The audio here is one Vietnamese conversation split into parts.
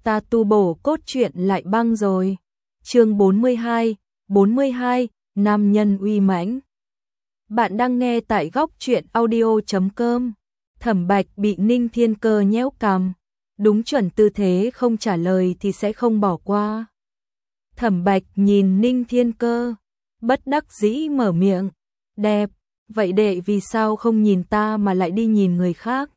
ta tu bổ cốt truyện lại băng rồi. Chương 42, nam nhân uy mãnh. Bạn đang nghe tại góc truyện audio.com. Thẩm Bạch bị Ninh Thiên Cơ nhéo cằm, đúng chuẩn tư thế không trả lời thì sẽ không bỏ qua. Thẩm Bạch nhìn Ninh Thiên Cơ, bất đắc dĩ mở miệng, đẹp, vậy đệ vì sao không nhìn ta mà lại đi nhìn người khác?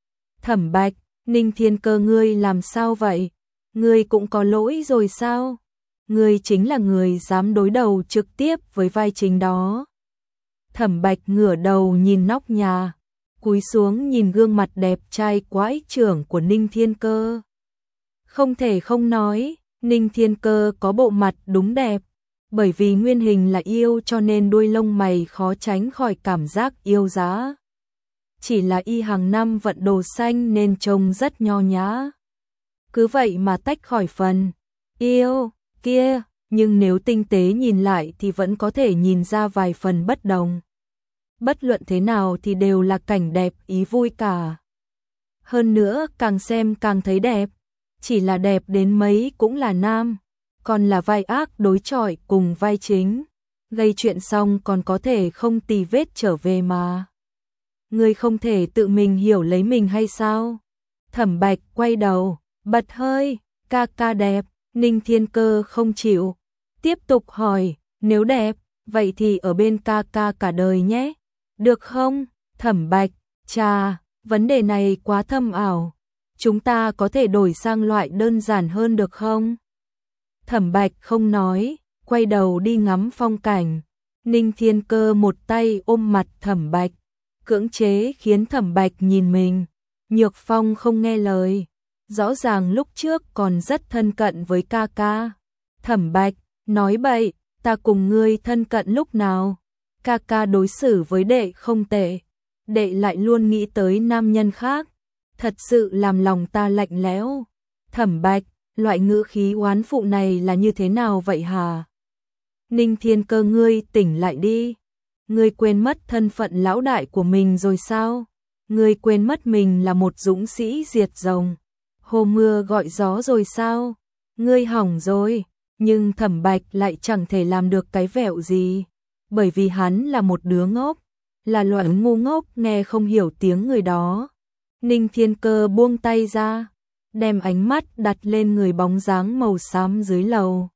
Thẩm Bạch, Ninh Thiên Cơ ngươi làm sao vậy? Ngươi cũng có lỗi rồi sao? Ngươi chính là người dám đối đầu trực tiếp với vai chính đó. Thẩm Bạch ngửa đầu nhìn nóc nhà, cúi xuống nhìn gương mặt đẹp trai quái trưởng của Ninh Thiên Cơ. Không thể không nói, Ninh Thiên Cơ có bộ mặt đúng đẹp, bởi vì nguyên hình là yêu cho nên đuôi lông mày khó tránh khỏi cảm giác yêu giá. Chỉ là y hàng năm vận đồ xanh nên trông rất nho nhã. Cứ vậy mà tách khỏi phần yêu kia, nhưng nếu tinh tế nhìn lại thì vẫn có thể nhìn ra vài phần bất đồng. Bất luận thế nào thì đều là cảnh đẹp ý vui cả. Hơn nữa càng xem càng thấy đẹp, chỉ là đẹp đến mấy cũng là nam, còn là vai ác đối chọi cùng vai chính. Gây chuyện xong còn có thể không tì vết trở về mà. Ngươi không thể tự mình hiểu lấy mình hay sao? Thẩm Bạch quay đầu, bật hơi, ca ca đẹp. Ninh Thiên Cơ không chịu, tiếp tục hỏi, nếu đẹp, vậy thì ở bên ca ca cả đời nhé. Được không? Thẩm Bạch, chà, vấn đề này quá thâm ảo. Chúng ta có thể đổi sang loại đơn giản hơn được không? Thẩm Bạch không nói, quay đầu đi ngắm phong cảnh. Ninh Thiên Cơ một tay ôm mặt Thẩm Bạch, cưỡng chế khiến Thẩm Bạch nhìn mình. Nhược Phong không nghe lời, rõ ràng lúc trước còn rất thân cận với ca ca. Thẩm Bạch, nói bậy, ta cùng ngươi thân cận lúc nào? Ca ca đối xử với đệ không tệ, đệ lại luôn nghĩ tới nam nhân khác, thật sự làm lòng ta lạnh lẽo. Thẩm Bạch, loại ngữ khí oán phụ này là như thế nào vậy hả? Ninh Thiên Cơ ngươi tỉnh lại đi. Ngươi quên mất thân phận lão đại của mình rồi sao? Ngươi quên mất mình là một dũng sĩ diệt rồng, hô mưa gọi gió rồi sao? Ngươi hỏng rồi. Nhưng Thẩm Bạch lại chẳng thể làm được cái vẹo gì, bởi vì hắn là một đứa ngốc, là loại ngu ngốc nghe không hiểu tiếng người đó. Ninh Thiên Cơ buông tay ra, đem ánh mắt đặt lên người bóng dáng màu xám dưới lầu.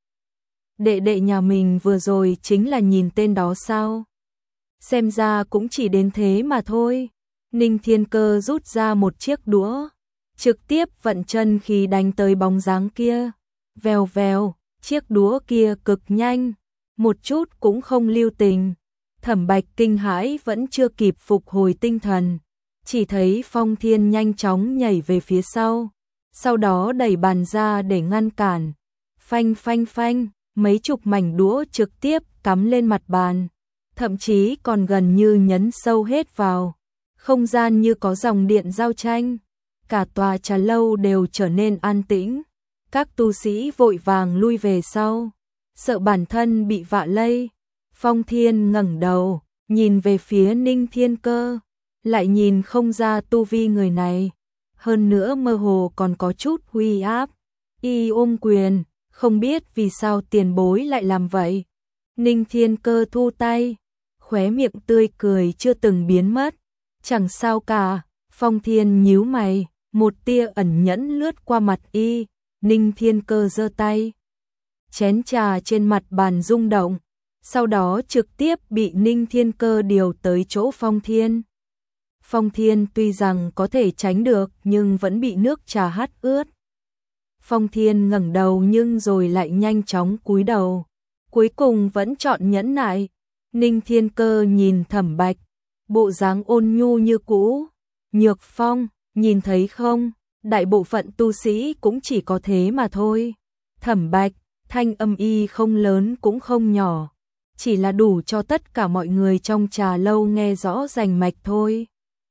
Đệ đệ nhà mình vừa rồi chính là nhìn tên đó sao? Xem ra cũng chỉ đến thế mà thôi. Ninh Thiên Cơ rút ra một chiếc đũa, trực tiếp vận chân khí đánh tới bóng dáng kia. Vèo vèo, chiếc đũa kia cực nhanh, một chút cũng không lưu tình. Thẩm Bạch kinh hãi vẫn chưa kịp phục hồi tinh thần, chỉ thấy Phong Thiên nhanh chóng nhảy về phía sau đó đẩy bàn ra để ngăn cản. Phanh phanh phanh, mấy chục mảnh đũa trực tiếp cắm lên mặt bàn, thậm chí còn gần như nhấn sâu hết vào. Không gian như có dòng điện giao tranh, cả tòa trà lâu đều trở nên an tĩnh. Các tu sĩ vội vàng lui về sau, sợ bản thân bị vạ lây. Phong Thiên ngẩng đầu, nhìn về phía Ninh Thiên Cơ, lại nhìn không ra tu vi người này, hơn nữa mơ hồ còn có chút uy áp. Y ôm quyền, không biết vì sao tiền bối lại làm vậy. Ninh Thiên Cơ thu tay, khóe miệng tươi cười chưa từng biến mất. Chẳng sao cả. Phong Thiên nhíu mày, một tia ẩn nhẫn lướt qua mặt y. Ninh Thiên Cơ giơ tay, chén trà trên mặt bàn rung động, sau đó trực tiếp bị Ninh Thiên Cơ điều tới chỗ Phong Thiên. Phong Thiên tuy rằng có thể tránh được nhưng vẫn bị nước trà hắt ướt. Phong Thiên ngẩng đầu nhưng rồi lại nhanh chóng cúi đầu, cuối cùng vẫn chọn nhẫn nại. Ninh Thiên Cơ nhìn Thẩm Bạch, bộ dáng ôn nhu như cũ. Nhược Phong, nhìn thấy không? Đại bộ phận tu sĩ cũng chỉ có thế mà thôi. Thẩm Bạch, thanh âm y không lớn cũng không nhỏ, chỉ là đủ cho tất cả mọi người trong trà lâu nghe rõ rành mạch thôi.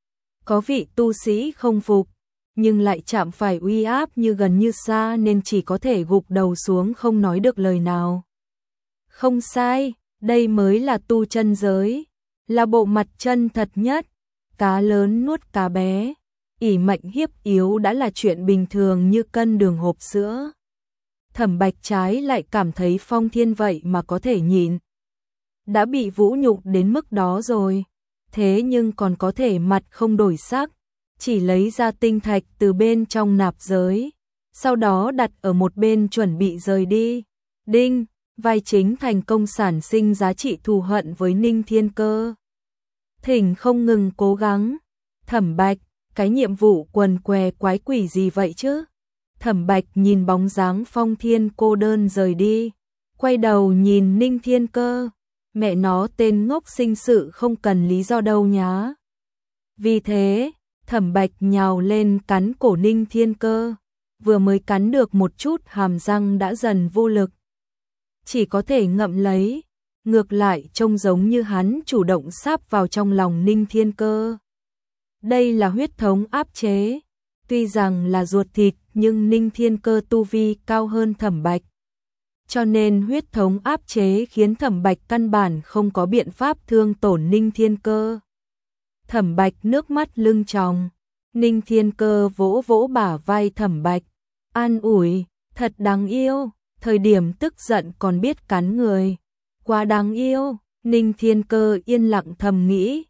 Có vị tu sĩ không phục, nhưng lại chạm phải uy áp như gần như xa nên chỉ có thể gục đầu xuống không nói được lời nào. Không sai, đây mới là tu chân giới, là bộ mặt chân thật nhất. Cá lớn nuốt cá bé. ỷ mạnh hiếp yếu đã là chuyện bình thường như cân đường hộp sữa. Thẩm Bạch trái lại cảm thấy Phong Thiên vậy mà có thể nhịn. Đã bị vũ nhục đến mức đó rồi, thế nhưng còn có thể mặt không đổi sắc, chỉ lấy ra tinh thạch từ bên trong nạp giới, sau đó đặt ở một bên chuẩn bị rời đi. Đinh, vai chính thành công sản sinh giá trị thù hận với Ninh Thiên Cơ. Thỉnh không ngừng cố gắng. Thẩm Bạch, cái nhiệm vụ quần què quái quỷ gì vậy chứ? Thẩm Bạch nhìn bóng dáng Phong Thiên cô đơn rời đi, quay đầu nhìn Ninh Thiên Cơ. Mẹ nó tên ngốc sinh sự không cần lý do đâu nhá. Vì thế, Thẩm Bạch nhào lên cắn cổ Ninh Thiên Cơ, vừa mới cắn được một chút hàm răng đã dần vô lực. Chỉ có thể ngậm lấy, ngược lại trông giống như hắn chủ động sáp vào trong lòng Ninh Thiên Cơ. Đây là huyết thống áp chế, tuy rằng là ruột thịt nhưng Ninh Thiên Cơ tu vi cao hơn Thẩm Bạch. Cho nên huyết thống áp chế khiến Thẩm Bạch căn bản không có biện pháp thương tổn Ninh Thiên Cơ. Thẩm Bạch nước mắt lưng tròng, Ninh Thiên Cơ vỗ vỗ bả vai Thẩm Bạch, an ủi, thật đáng yêu, thời điểm tức giận còn biết cắn người, quá đáng yêu. Ninh Thiên Cơ yên lặng thầm nghĩ.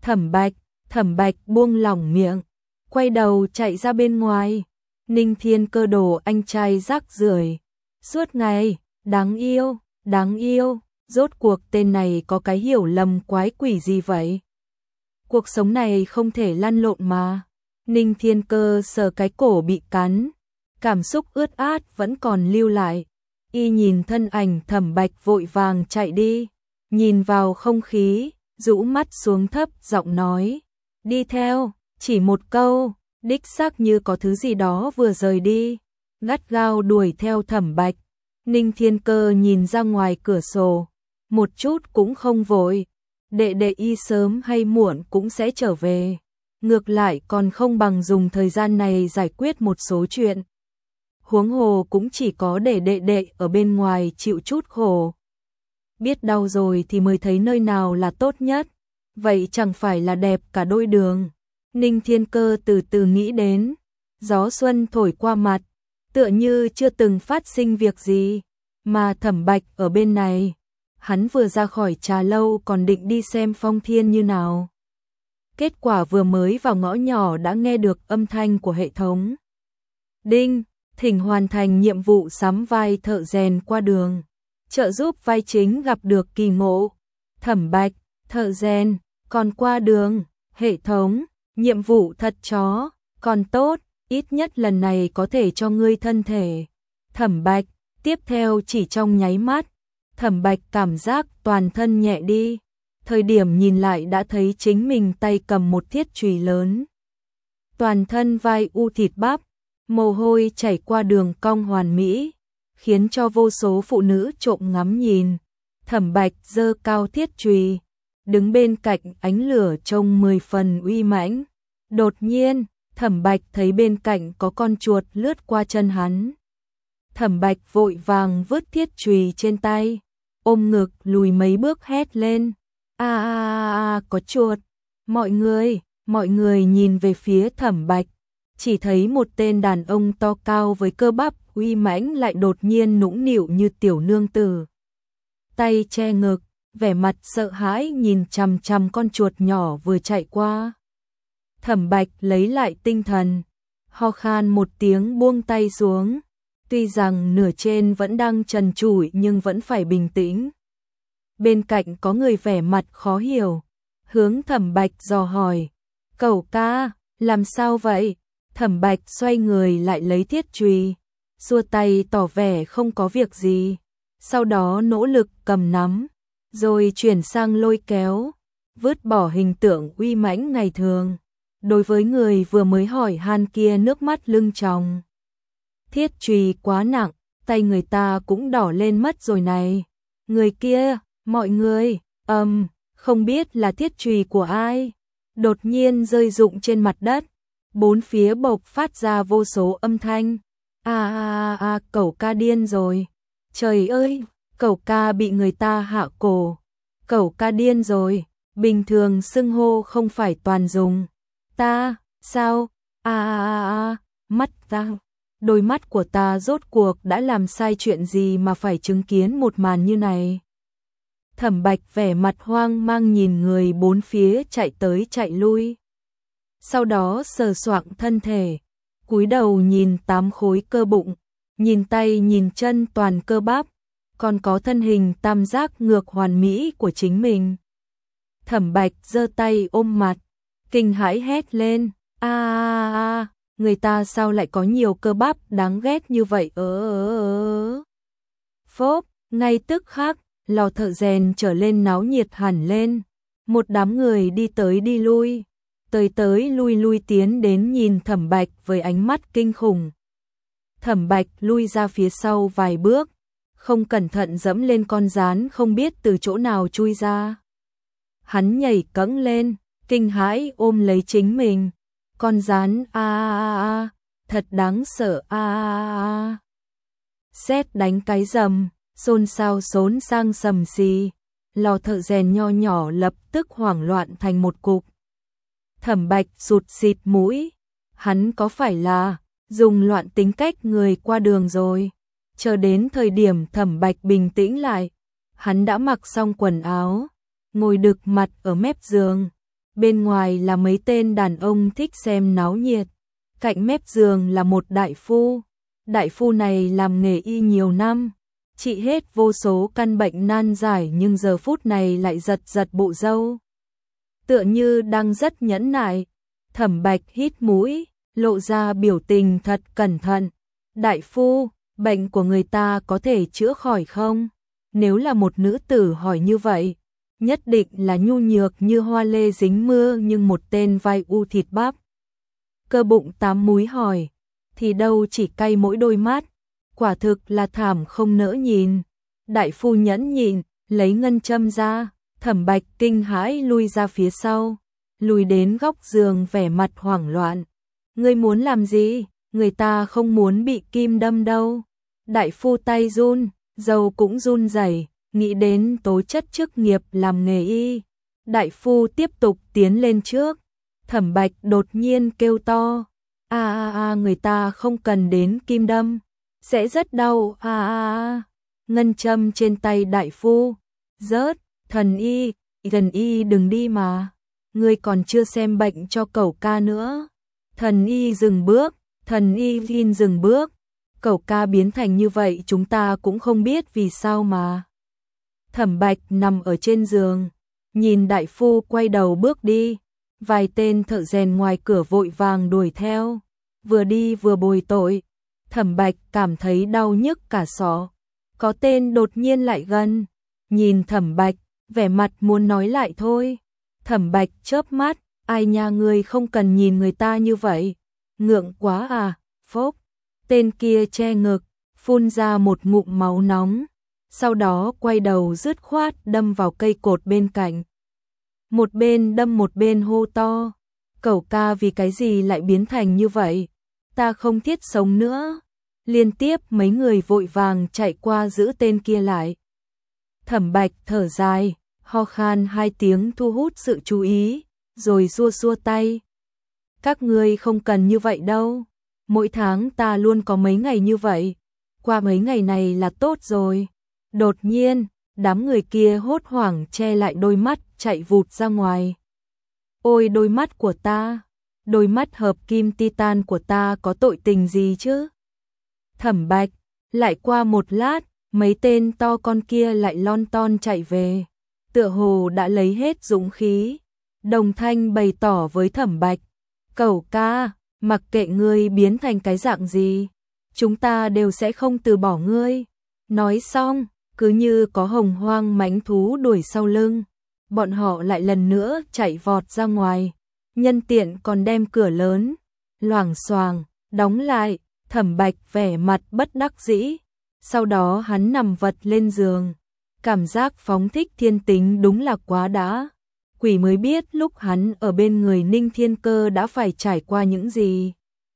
Thẩm Bạch buông lỏng miệng, quay đầu chạy ra bên ngoài. Ninh Thiên Cơ đồ anh trai rác rưởi, suốt ngày đáng yêu, rốt cuộc tên này có cái hiểu lầm quái quỷ gì vậy? Cuộc sống này không thể lăn lộn mà. Ninh Thiên Cơ sờ cái cổ bị cắn, cảm xúc ướt át vẫn còn lưu lại. Y nhìn thân ảnh Thẩm Bạch vội vàng chạy đi, nhìn vào không khí, rũ mắt xuống thấp giọng nói, đi theo, chỉ một câu, đích xác như có thứ gì đó vừa rời đi, gắt gao đuổi theo Thẩm Bạch. Ninh Thiên Cơ nhìn ra ngoài cửa sổ, một chút cũng không vội, đệ đệ y sớm hay muộn cũng sẽ trở về, ngược lại còn không bằng dùng thời gian này giải quyết một số chuyện. Huống hồ cũng chỉ có để đệ đệ ở bên ngoài chịu chút khổ. Biết đau rồi thì mới thấy nơi nào là tốt nhất, vậy chẳng phải là đẹp cả đôi đường. Ninh Thiên Cơ từ từ nghĩ đến, gió xuân thổi qua mặt, tựa như chưa từng phát sinh việc gì, mà Thẩm Bạch ở bên này, hắn vừa ra khỏi trà lâu còn định đi xem Phong Thiên như nào. Kết quả vừa mới vào ngõ nhỏ đã nghe được âm thanh của hệ thống. Đinh, thỉnh hoàn thành nhiệm vụ sắm vai thợ rèn qua đường, trợ giúp vai chính gặp được kỳ ngộ. Thẩm Bạch, thợ rèn, còn qua đường, hệ thống, nhiệm vụ thật chó, còn tốt, ít nhất lần này có thể cho ngươi thân thể. Thẩm Bạch, tiếp theo chỉ trong nháy mắt, Thẩm Bạch cảm giác toàn thân nhẹ đi, thời điểm nhìn lại đã thấy chính mình tay cầm một thiết chùy lớn. Toàn thân vai u thịt bắp, mồ hôi chảy qua đường cong hoàn mỹ, khiến cho vô số phụ nữ trộm ngắm nhìn. Thẩm Bạch giơ cao thiết chùy, đứng bên cạnh ánh lửa trông 10 phần uy mãnh. Đột nhiên, Thẩm Bạch thấy bên cạnh có con chuột lướt qua chân hắn. Thẩm Bạch vội vàng vứt thiết chùy trên tay, ôm ngực lùi mấy bước hét lên. Có chuột. Mọi người nhìn về phía Thẩm Bạch, chỉ thấy một tên đàn ông to cao với cơ bắp uy mãnh lại đột nhiên nũng nịu như tiểu nương tử. Tay che ngực, vẻ mặt sợ hãi nhìn chằm chằm con chuột nhỏ vừa chạy qua. Thẩm Bạch lấy lại tinh thần, ho khan một tiếng buông tay xuống, tuy rằng nửa trên vẫn đang trần trụi nhưng vẫn phải bình tĩnh. Bên cạnh có người vẻ mặt khó hiểu, hướng Thẩm Bạch dò hỏi, cậu ca, làm sao vậy? Thẩm Bạch xoay người lại lấy thiết chùy, xua tay tỏ vẻ không có việc gì, sau đó nỗ lực cầm nắm, rồi chuyển sang lôi kéo, vứt bỏ hình tượng uy mãnh ngày thường. Đối với người vừa mới hỏi han kia nước mắt lưng tròng. Thiết chùy quá nặng, tay người ta cũng đỏ lên mất rồi này. Người kia, mọi người, không biết là thiết chùy của ai. Đột nhiên rơi rụng trên mặt đất, bốn phía bộc phát ra vô số âm thanh. Cậu ca điên rồi. Trời ơi, cậu ca bị người ta hạ cổ. Cậu ca điên rồi, bình thường xưng hô không phải toàn dùng. Ta, sao? Mắt ta, đôi mắt của ta rốt cuộc đã làm sai chuyện gì mà phải chứng kiến một màn như này. Thẩm Bạch vẻ mặt hoang mang nhìn người bốn phía chạy tới chạy lui. Sau đó sờ soạng thân thể, cúi đầu nhìn 8 khối cơ bụng, nhìn tay nhìn chân toàn cơ bắp, còn có thân hình tam giác ngược hoàn mỹ của chính mình. Thẩm Bạch giơ tay ôm mặt, kinh hãi hét lên, người ta sao lại có nhiều cơ bắp đáng ghét như vậy. Phốp, ngay tức khắc, lò thợ rèn trở lên náo nhiệt hẳn lên, một đám người đi tới đi lui, tới lui lui tiến đến nhìn Thẩm Bạch với ánh mắt kinh khủng. Thẩm Bạch lui ra phía sau vài bước, không cẩn thận dẫm lên con gián không biết từ chỗ nào chui ra. Hắn nhảy cẫng lên, kinh hãi ôm lấy chính mình. Con gián thật đáng sợ Sét đánh cái rầm, xôn xao xốn sang sầm xì. Lò thợ rèn nho nhỏ lập tức hoảng loạn thành một cục. Thẩm Bạch sụt xịt mũi, hắn có phải là dùng loạn tính cách người qua đường rồi. Chờ đến thời điểm Thẩm Bạch bình tĩnh lại, hắn đã mặc xong quần áo, ngồi đực mặt ở mép giường. Bên ngoài là mấy tên đàn ông thích xem náo nhiệt. Cạnh mép giường là một đại phu. Đại phu này làm nghề y nhiều năm, trị hết vô số căn bệnh nan giải, nhưng giờ phút này lại giật giật bộ râu, tựa như đang rất nhẫn nại. Thẩm Bạch hít mũi, lộ ra biểu tình thật cẩn thận. Đại phu, bệnh của người ta có thể chữa khỏi không? Nếu là một nữ tử hỏi như vậy, nhất định là nhu nhược như hoa lê dính mưa, nhưng một tên vai u thịt bắp, cơ bụng 8 múi hỏi, thì đâu chỉ cay mỗi đôi mắt, quả thực là thảm không nỡ nhìn. Đại phu nhẫn nhịn, lấy ngân châm ra. Thẩm Bạch kinh hãi lui ra phía sau, lùi đến góc giường vẻ mặt hoảng loạn. Ngươi muốn làm gì? Người ta không muốn bị kim đâm đâu. Đại phu tay run, râu cũng run rẩy, nghĩ đến tố chất chức nghiệp làm nghề y. Đại phu tiếp tục tiến lên trước. Thẩm Bạch đột nhiên kêu to, người ta không cần đến kim đâm, sẽ rất đau. Ngân châm trên tay đại phu rớt. Thần y đừng đi mà, ngươi còn chưa xem bệnh cho cẩu ca nữa. Thần y dừng bước, thần y Vin dừng bước. Cẩu ca biến thành như vậy chúng ta cũng không biết vì sao mà. Thẩm Bạch nằm ở trên giường, nhìn đại phu quay đầu bước đi. Vài tên thợ rèn ngoài cửa vội vàng đuổi theo, vừa đi vừa bồi tội. Thẩm Bạch cảm thấy đau nhức cả xó. Có tên đột nhiên lại gần, nhìn Thẩm Bạch, vẻ mặt muốn nói lại thôi. Thẩm Bạch chớp mắt, ai nha, ngươi không cần nhìn người ta như vậy, ngượng quá à. Phốc, tên kia che ngực, phun ra một ngụm máu nóng, sau đó quay đầu dứt khoát đâm vào cây cột bên cạnh. Một bên đâm một bên hô to, cẩu ca vì cái gì lại biến thành như vậy, ta không thiết sống nữa. Liên tiếp mấy người vội vàng chạy qua giữ tên kia lại. Thẩm Bạch thở dài, ho khan 2 tiếng thu hút sự chú ý, rồi xua xua tay. Các ngươi không cần như vậy đâu, mỗi tháng ta luôn có mấy ngày như vậy, qua mấy ngày này là tốt rồi. Đột nhiên, đám người kia hốt hoảng che lại đôi mắt, chạy vụt ra ngoài. Ôi đôi mắt của ta, đôi mắt hợp kim titan của ta có tội tình gì chứ? Thẩm Bạch, lại qua một lát, mấy tên to con kia lại lon ton chạy về, tựa hồ đã lấy hết dũng khí. Đồng thanh bày tỏ với Thẩm Bạch, cẩu ca, mặc kệ ngươi biến thành cái dạng gì, chúng ta đều sẽ không từ bỏ ngươi. Nói xong, cứ như có hồng hoang mãnh thú đuổi sau lưng, bọn họ lại lần nữa chạy vọt ra ngoài, nhân tiện còn đem cửa lớn loảng xoảng đóng lại. Thẩm Bạch vẻ mặt bất đắc dĩ, sau đó hắn nằm vật lên giường, cảm giác phóng thích thiên tính đúng là quá đã. Quỷ mới biết lúc hắn ở bên người Ninh Thiên Cơ đã phải trải qua những gì.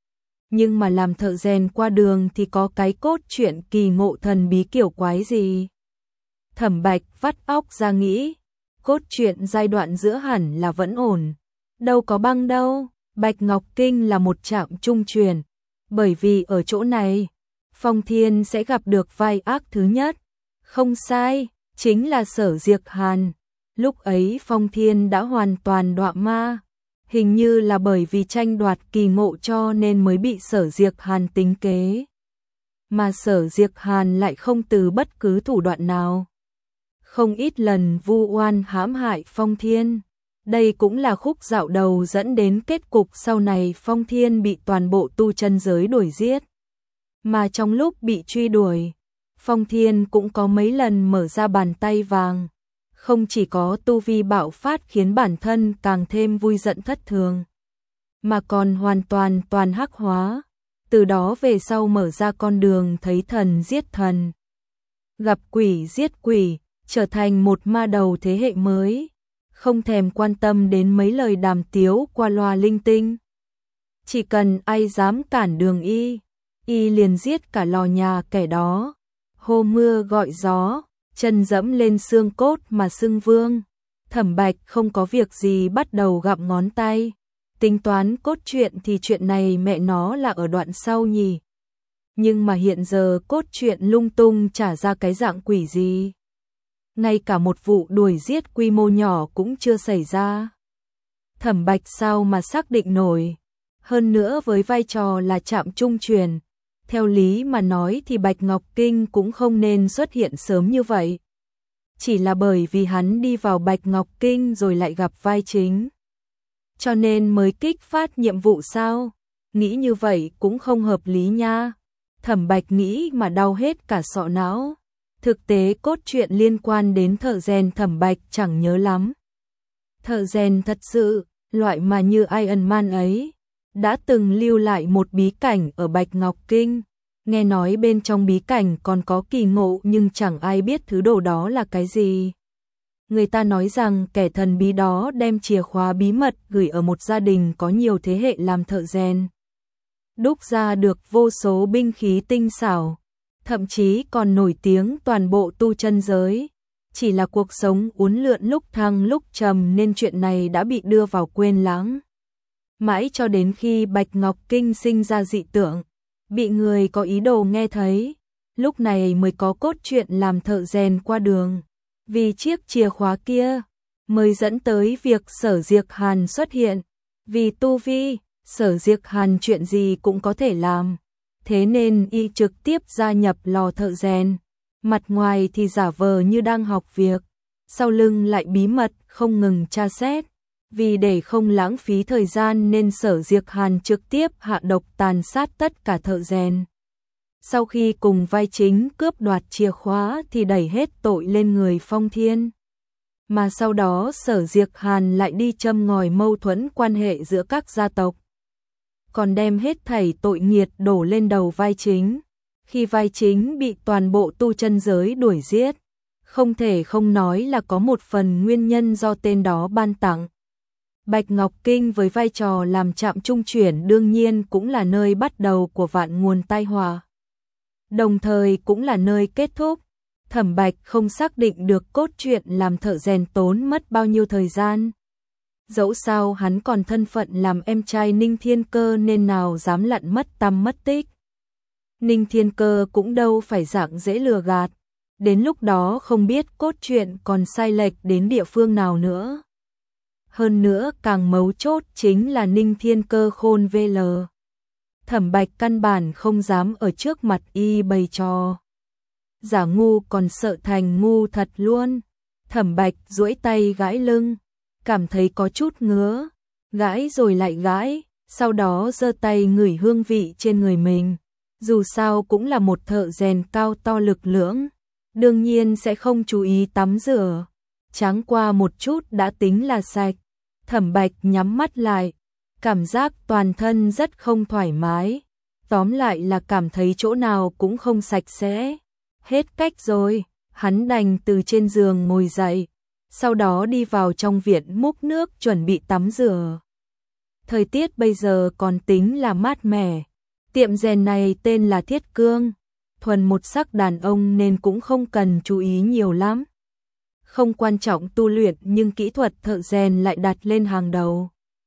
Nhưng mà làm thợ rèn qua đường thì có cái cốt truyện kỳ ngộ thần bí kiểu quái gì. Thẩm Bạch vắt óc ra nghĩ, cốt truyện giai đoạn giữa hẳn là vẫn ổn, đâu có băng đâu. Bạch Ngọc Kinh là một trạm trung chuyển, bởi vì ở chỗ này, Phong Thiên sẽ gặp được vai ác thứ nhất. Không sai, chính là Sở Diệc Hàn. Lúc ấy Phong Thiên đã hoàn toàn đọa ma, hình như là bởi vì tranh đoạt kỳ ngộ cho nên mới bị Sở Diệc Hàn tính kế. Mà Sở Diệc Hàn lại không từ bất cứ thủ đoạn nào. Không ít lần vu oan hãm hại Phong Thiên. Đây cũng là khúc dạo đầu dẫn đến kết cục sau này Phong Thiên bị toàn bộ tu chân giới đuổi giết. Mà trong lúc bị truy đuổi, Phong Thiên cũng có mấy lần mở ra bàn tay vàng. Không chỉ có tu vi bạo phát khiến bản thân càng thêm vui giận thất thường, mà còn hoàn toàn hắc hóa. Từ đó về sau mở ra con đường thấy thần giết thần, gặp quỷ giết quỷ, trở thành một ma đầu thế hệ mới, không thèm quan tâm đến mấy lời đàm tiếu qua loa linh tinh. Chỉ cần ai dám cản đường y liền giết cả lò nhà kẻ đó. Hô mưa gọi gió, chân dẫm lên xương cốt mà xưng vương. Thẩm Bạch không có việc gì bắt đầu gặm ngón tay. Tính toán cốt truyện thì chuyện này mẹ nó là ở đoạn sau nhỉ. Nhưng mà hiện giờ cốt truyện lung tung trả ra cái dạng quỷ gì. Ngay cả một vụ đuổi giết quy mô nhỏ cũng chưa xảy ra. Thẩm Bạch sao mà xác định nổi. Hơn nữa với vai trò là trạm trung truyền, theo lý mà nói thì Bạch Ngọc Kinh cũng không nên xuất hiện sớm như vậy. Chỉ là bởi vì hắn đi vào Bạch Ngọc Kinh rồi lại gặp vai chính, cho nên mới kích phát nhiệm vụ sao? Nghĩ như vậy cũng không hợp lý nha. Thẩm Bạch nghĩ mà đau hết cả sọ não. Thực tế cốt truyện liên quan đến thợ rèn Thẩm Bạch chẳng nhớ lắm. Thợ rèn thật sự, loại mà như Iron Man ấy, đã từng lưu lại một bí cảnh ở Bạch Ngọc Kinh. Nghe nói bên trong bí cảnh còn có kỳ ngộ nhưng chẳng ai biết thứ đồ đó là cái gì. Người ta nói rằng kẻ thần bí đó đem chìa khóa bí mật gửi ở một gia đình có nhiều thế hệ làm thợ rèn, đúc ra được vô số binh khí tinh xảo, thậm chí còn nổi tiếng toàn bộ tu chân giới. Chỉ là cuộc sống uốn lượn lúc thăng lúc trầm nên chuyện này đã bị đưa vào quên lãng. Mãi cho đến khi Bạch Ngọc Kinh sinh ra dị tượng, bị người có ý đồ nghe thấy, lúc này mới có cốt truyện làm thợ rèn qua đường. Vì chiếc chìa khóa kia, mới dẫn tới việc Sở Diệc Hàn xuất hiện. Vì tu vi, Sở Diệc Hàn chuyện gì cũng có thể làm. Thế nên y trực tiếp gia nhập lò thợ rèn. Mặt ngoài thì giả vờ như đang học việc, sau lưng lại bí mật không ngừng tra xét. Vì để không lãng phí thời gian nên Sở Diệc Hàn trực tiếp hạ độc tàn sát tất cả thợ rèn. Sau khi cùng vai chính cướp đoạt chìa khóa thì đẩy hết tội lên người Phong Thiên. Mà sau đó Sở Diệc Hàn lại đi châm ngòi mâu thuẫn quan hệ giữa các gia tộc, còn đem hết thảy tội nghiệt đổ lên đầu vai chính. Khi vai chính bị toàn bộ tu chân giới đuổi giết, không thể không nói là có một phần nguyên nhân do tên đó ban tặng. Bạch Ngọc Kinh với vai trò làm trạm trung chuyển đương nhiên cũng là nơi bắt đầu của vạn nguồn tai họa, đồng thời cũng là nơi kết thúc. Thẩm Bạch không xác định được cốt truyện làm thợ rèn tốn mất bao nhiêu thời gian. Dẫu sao hắn còn thân phận làm em trai Ninh Thiên Cơ nên nào dám lặn mất tăm mất tích. Ninh Thiên Cơ cũng đâu phải dạng dễ lừa gạt. Đến lúc đó không biết cốt truyện còn sai lệch đến địa phương nào nữa. Hơn nữa càng mấu chốt chính là Ninh Thiên Cơ khôn VL. Thẩm Bạch căn bản không dám ở trước mặt y bày trò. Giả ngu còn sợ thành ngu thật luôn. Thẩm Bạch duỗi tay gãi lưng, cảm thấy có chút ngứa, gãi rồi lại gãi, sau đó giơ tay ngửi hương vị trên người mình. Dù sao cũng là một thợ rèn cao to lực lưỡng, đương nhiên sẽ không chú ý tắm rửa. Tráng qua một chút đã tính là sạch. Thẩm Bạch nhắm mắt lại, cảm giác toàn thân rất không thoải mái. Tóm lại là cảm thấy chỗ nào cũng không sạch sẽ. Hết cách rồi, hắn đành từ trên giường ngồi dậy, sau đó đi vào trong viện múc nước chuẩn bị tắm rửa. Thời tiết bây giờ còn tính là mát mẻ. Tiệm rèn này tên là Thiết Cương, thuần một sắc đàn ông nên cũng không cần chú ý nhiều lắm. Không quan trọng tu luyện nhưng kỹ thuật thợ rèn lại đặt lên hàng đầu.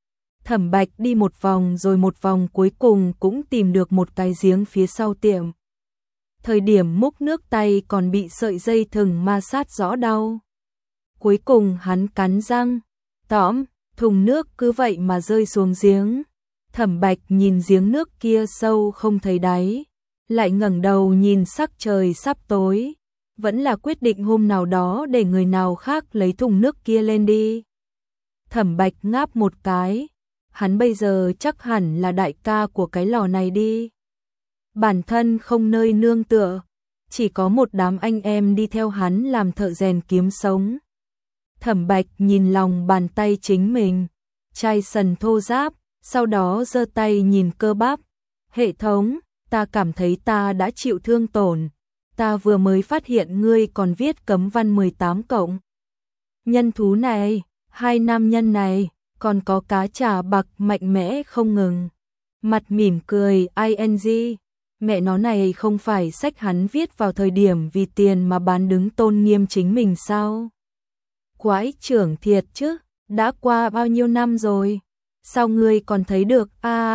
Thẩm Bạch đi một vòng rồi một vòng cuối cùng cũng tìm được một cái giếng phía sau tiệm. Thời điểm múc nước tay còn bị sợi dây thừng ma sát rõ đau. Cuối cùng hắn cắn răng, tõm, thùng nước cứ vậy mà rơi xuống giếng. Thẩm Bạch nhìn giếng nước kia sâu không thấy đáy, lại ngẩng đầu nhìn sắc trời sắp tối, vẫn là quyết định hôm nào đó để người nào khác lấy thùng nước kia lên đi. Thẩm Bạch ngáp một cái, hắn bây giờ chắc hẳn là đại ca của cái lò này đi. Bản thân không nơi nương tựa, chỉ có một đám anh em đi theo hắn làm thợ rèn kiếm sống. Thẩm Bạch nhìn lòng bàn tay chính mình, chai sần thô ráp, sau đó giơ tay nhìn cơ bắp. Hệ thống, ta cảm thấy ta đã chịu thương tổn. Ta vừa mới phát hiện ngươi còn viết cấm văn 18 cộng. Nhân thú này, hai nam nhân này, còn có cá trà bạc mạnh mẽ không ngừng. Mặt mỉm cười, ing, mẹ nó này không phải sách hắn viết vào thời điểm vì tiền mà bán đứng tôn nghiêm chính mình sao? Quái trưởng thiệt chứ, đã qua bao nhiêu năm rồi, sao ngươi còn thấy được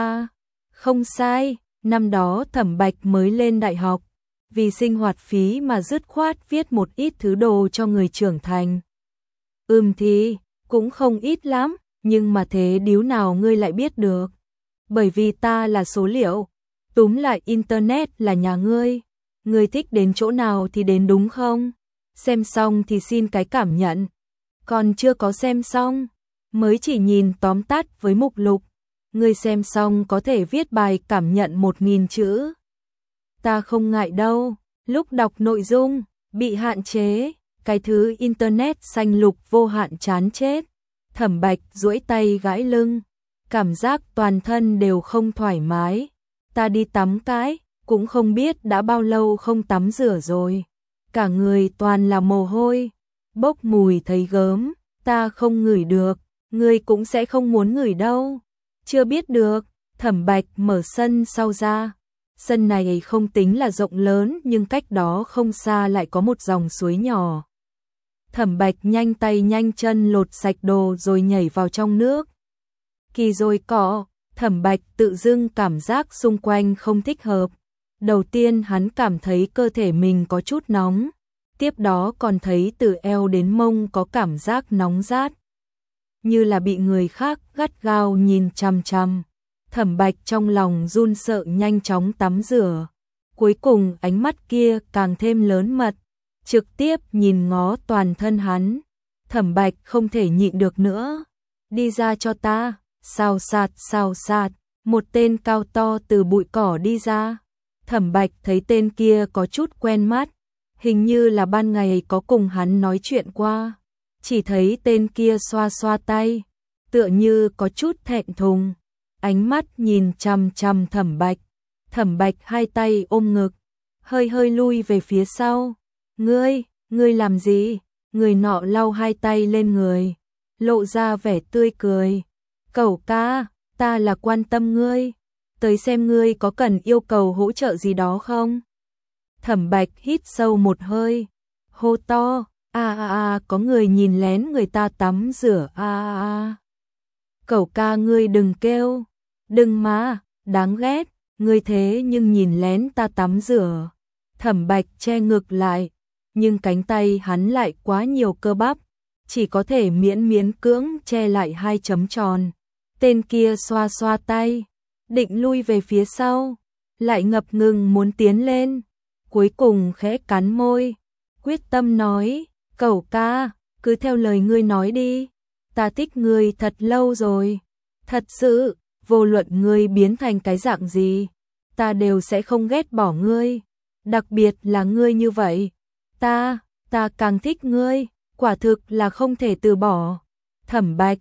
không sai, năm đó Thẩm Bạch mới lên đại học, vì sinh hoạt phí mà dứt khoát viết một ít thứ đồ cho người trưởng thành. Thì, cũng không ít lắm, nhưng mà thế điếu nào ngươi lại biết được? Bởi vì ta là số liệu, túm lại internet là nhà ngươi thích đến chỗ nào thì đến đúng không? Xem xong thì xin cái cảm nhận. Còn chưa có xem xong, mới chỉ nhìn tóm tắt với mục lục. Ngươi xem xong có thể viết bài cảm nhận 1000 chữ. Ta không ngại đâu, lúc đọc nội dung, bị hạn chế, cái thứ internet xanh lục vô hạn chán chết. Thẩm Bạch duỗi tay gãi lưng, cảm giác toàn thân đều không thoải mái. Ta đi tắm cái, cũng không biết đã bao lâu không tắm rửa rồi. Cả người toàn là mồ hôi, bốc mùi thấy gớm, ta không ngửi được, ngươi cũng sẽ không muốn ngửi đâu. Chưa biết được, Thẩm Bạch mở sân sau ra. Sân này không tính là rộng lớn nhưng cách đó không xa lại có một dòng suối nhỏ. Thẩm Bạch nhanh tay nhanh chân lột sạch đồ rồi nhảy vào trong nước. Kỳ rồi cọ, Thẩm Bạch tự dưng cảm giác xung quanh không thích hợp. Đầu tiên hắn cảm thấy cơ thể mình có chút nóng, tiếp đó còn thấy từ eo đến mông có cảm giác nóng rát, như là bị người khác gắt gao nhìn chằm chằm. Thẩm Bạch trong lòng run sợ nhanh chóng tắm rửa. Cuối cùng ánh mắt kia càng thêm lớn mật, trực tiếp nhìn ngó toàn thân hắn. Thẩm Bạch không thể nhịn được nữa. Đi ra cho ta, sao sạt, một tên cao to từ bụi cỏ đi ra. Thẩm Bạch thấy tên kia có chút quen mắt, hình như là ban ngày có cùng hắn nói chuyện qua. Chỉ thấy tên kia xoa xoa tay, tựa như có chút thẹn thùng. Ánh mắt nhìn chằm chằm Thẩm Bạch. Thẩm Bạch hai tay ôm ngực, hơi hơi lui về phía sau. Ngươi làm gì? Người nọ lau hai tay lên người, lộ ra vẻ tươi cười. Cẩu ca, ta là quan tâm ngươi, tới xem ngươi có cần yêu cầu hỗ trợ gì đó không? Thẩm Bạch hít sâu một hơi, hô to, có người nhìn lén người ta tắm rửa Cẩu ca ngươi đừng kêu, đừng mà, đáng ghét, ngươi thế nhưng nhìn lén ta tắm rửa. Thẩm Bạch che ngực lại, nhưng cánh tay hắn lại quá nhiều cơ bắp, chỉ có thể miễn cưỡng che lại hai chấm tròn. Tên kia xoa xoa tay, định lui về phía sau, lại ngập ngừng muốn tiến lên, cuối cùng khẽ cắn môi, quyết tâm nói, cẩu ca, cứ theo lời ngươi nói đi, ta thích ngươi thật lâu rồi, thật sự, vô luận ngươi biến thành cái dạng gì, ta đều sẽ không ghét bỏ ngươi, đặc biệt là ngươi như vậy, ta càng thích ngươi, quả thực là không thể từ bỏ. Thẩm Bạch,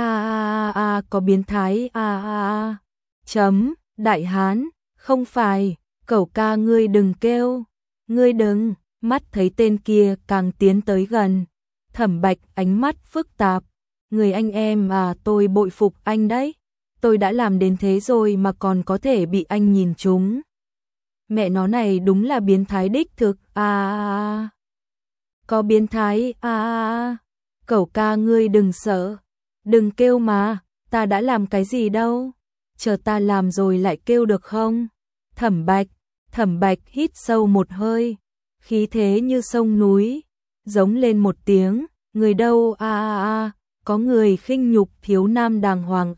có biến thái đại hán, không phải, cẩu ca ngươi đừng kêu, ngươi đừng. Mắt thấy tên kia càng tiến tới gần, Thẩm Bạch ánh mắt phức tạp, người anh em tôi bội phục anh đấy, tôi đã làm đến thế rồi mà còn có thể bị anh nhìn trúng. Mẹ nó này đúng là biến thái đích thực, có biến thái, cẩu ca ngươi đừng sợ, đừng kêu mà, ta đã làm cái gì đâu, chờ ta làm rồi lại kêu được không? Thẩm Bạch hít sâu một hơi, khí thế như sông núi, giống lên một tiếng, người đâu có người khinh nhục thiếu nam đàng hoàng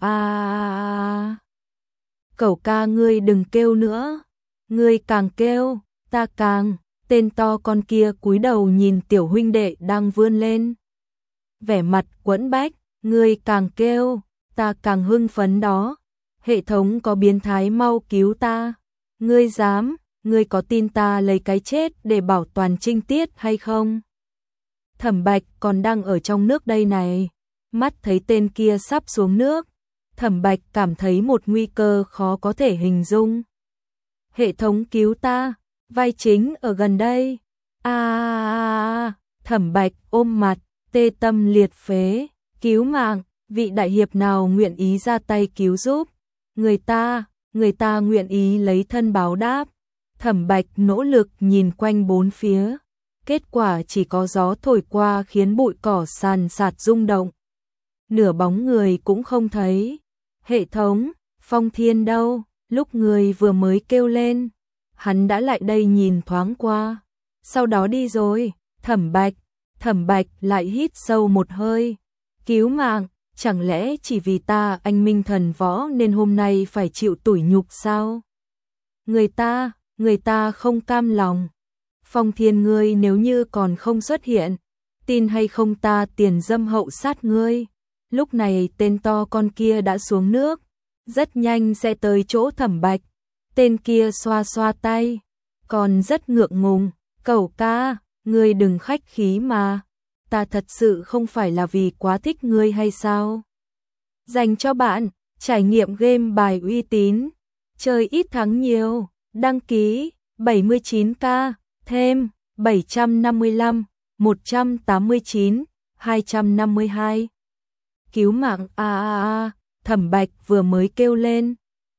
Cẩu ca ngươi đừng kêu nữa, ngươi càng kêu, ta càng, tên to con kia cúi đầu nhìn tiểu huynh đệ đang vươn lên. Vẻ mặt quẫn bách, ngươi càng kêu, ta càng hưng phấn đó, hệ thống có biến thái mau cứu ta, ngươi dám, ngươi có tin ta lấy cái chết để bảo toàn trinh tiết hay không? Thẩm Bạch còn đang ở trong nước đây này, mắt thấy tên kia sắp xuống nước, Thẩm Bạch cảm thấy một nguy cơ khó có thể hình dung. Hệ thống cứu ta, vai chính ở gần đây. Thẩm Bạch ôm mặt, tê tâm liệt phế, cứu mạng, vị đại hiệp nào nguyện ý ra tay cứu giúp? Người ta nguyện ý lấy thân báo đáp. Thẩm Bạch nỗ lực nhìn quanh bốn phía, kết quả chỉ có gió thổi qua khiến bụi cỏ sàn sạt rung động. Nửa bóng người cũng không thấy. Hệ thống, Phong Thiên đâu? Lúc người vừa mới kêu lên, hắn đã lại đây nhìn thoáng qua, sau đó đi rồi. Thẩm Bạch lại hít sâu một hơi, cứu mạng, chẳng lẽ chỉ vì ta anh minh thần võ nên hôm nay phải chịu tủi nhục sao? Người ta không cam lòng. Phong Thiên ngươi nếu như còn không xuất hiện, tin hay không ta tiền dâm hậu sát ngươi. Lúc này tên to con kia đã xuống nước, rất nhanh sẽ tới chỗ Thẩm Bạch. Tên kia xoa xoa tay, còn rất ngượng ngùng, cẩu ca, ngươi đừng khách khí mà, ta thật sự không phải là vì quá thích ngươi hay sao? Dành cho bạn, trải nghiệm game bài uy tín, chơi ít thắng nhiều, đăng ký 79k, thêm 755, 189, 252. Cứu mạng Thẩm Bạch vừa mới kêu lên,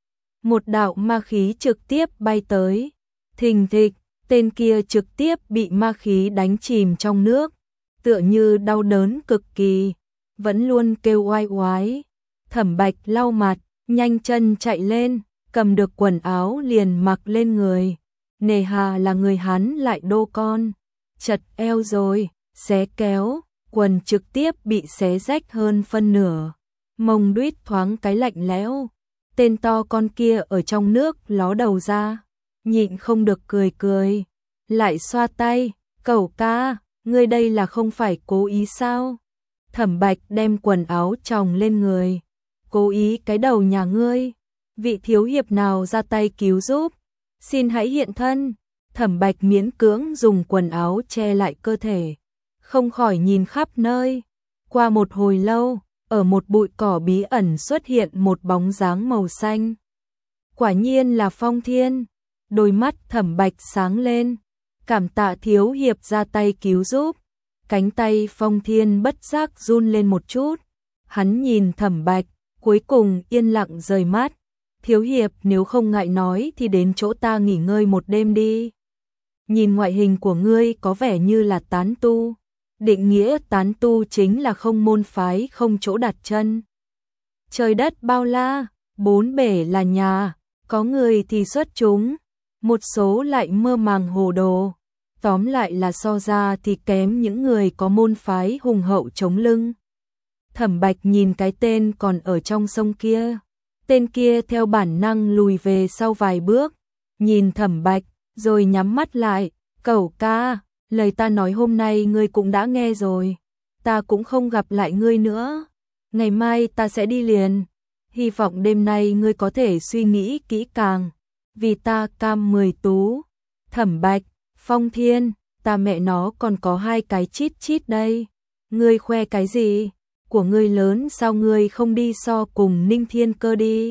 một đạo ma khí trực tiếp bay tới, thình thịch, tên kia trực tiếp bị ma khí đánh chìm trong nước, tựa như đau đớn cực kỳ, vẫn luôn kêu oai oái. Thẩm Bạch lau mặt, nhanh chân chạy lên, cầm được quần áo liền mặc lên người. Nề hà là người hắn lại đô con, chật eo rồi, xé kéo, quần trực tiếp bị xé rách hơn phân nửa. Mông đuýt thoáng cái lạnh lẽo. Tên to con kia ở trong nước ló đầu ra, nhịn không được cười, lại xoa tay, cẩu ca, ngươi đây là không phải cố ý sao? Thẩm Bạch đem quần áo chồng lên người, cố ý cái đầu nhà ngươi, vị thiếu hiệp nào ra tay cứu giúp, xin hãy hiện thân. Thẩm Bạch miễn cưỡng dùng quần áo che lại cơ thể, không khỏi nhìn khắp nơi. Qua một hồi lâu, ở một bụi cỏ bí ẩn xuất hiện một bóng dáng màu xanh. Quả nhiên là Phong Thiên. Đôi mắt Thẩm Bạch sáng lên, cảm tạ thiếu hiệp ra tay cứu giúp. Cánh tay Phong Thiên bất giác run lên một chút. Hắn nhìn Thẩm Bạch, cuối cùng yên lặng rời mắt. Thiếu hiệp nếu không ngại nói thì đến chỗ ta nghỉ ngơi một đêm đi. Nhìn ngoại hình của ngươi có vẻ như là tán tu. Định nghĩa tán tu chính là không môn phái không chỗ đặt chân. Trời đất bao la, bốn bể là nhà, có người thì xuất chúng, một số lại mơ màng hồ đồ. Tóm lại là so ra thì kém những người có môn phái hùng hậu chống lưng. Thẩm Bạch nhìn cái tên còn ở trong sông kia. Tên kia theo bản năng lùi về sau vài bước, nhìn Thẩm Bạch, rồi nhắm mắt lại, cẩu ca, lời ta nói hôm nay ngươi cũng đã nghe rồi, ta cũng không gặp lại ngươi nữa, ngày mai ta sẽ đi liền, hy vọng đêm nay ngươi có thể suy nghĩ kỹ càng, vì ta cam 10 tú. Thẩm Bạch, Phong Thiên, ta mẹ nó còn có 2 cái chít chít đây, ngươi khoe cái gì? Của ngươi lớn sao ngươi không đi so cùng Ninh Thiên Cơ đi?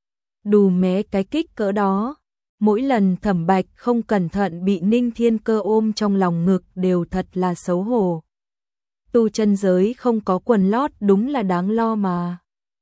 Đù mé cái kích cỡ đó. Mỗi lần Thẩm Bạch không cẩn thận bị Ninh Thiên Cơ ôm trong lòng ngực đều thật là xấu hổ. Tu chân giới không có quần lót đúng là đáng lo mà.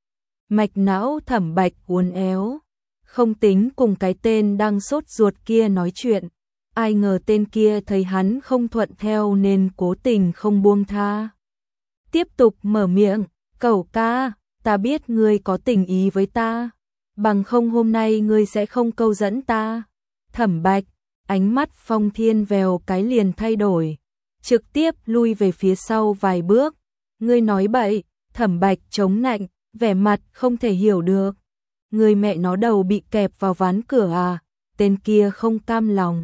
Mạch não Thẩm Bạch uốn éo, không tính cùng cái tên đang sốt ruột kia nói chuyện. Ai ngờ tên kia thấy hắn không thuận theo nên cố tình không buông tha. Tiếp tục mở miệng, cẩu ca, ta biết ngươi có tình ý với ta, bằng không hôm nay ngươi sẽ không câu dẫn ta. Thẩm Bạch, ánh mắt Phong Thiên vèo cái liền thay đổi, trực tiếp lui về phía sau vài bước. Ngươi nói bậy. Thẩm Bạch chống nạnh, vẻ mặt không thể hiểu được. Người mẹ nó đầu bị kẹp vào ván cửa à, tên kia không cam lòng.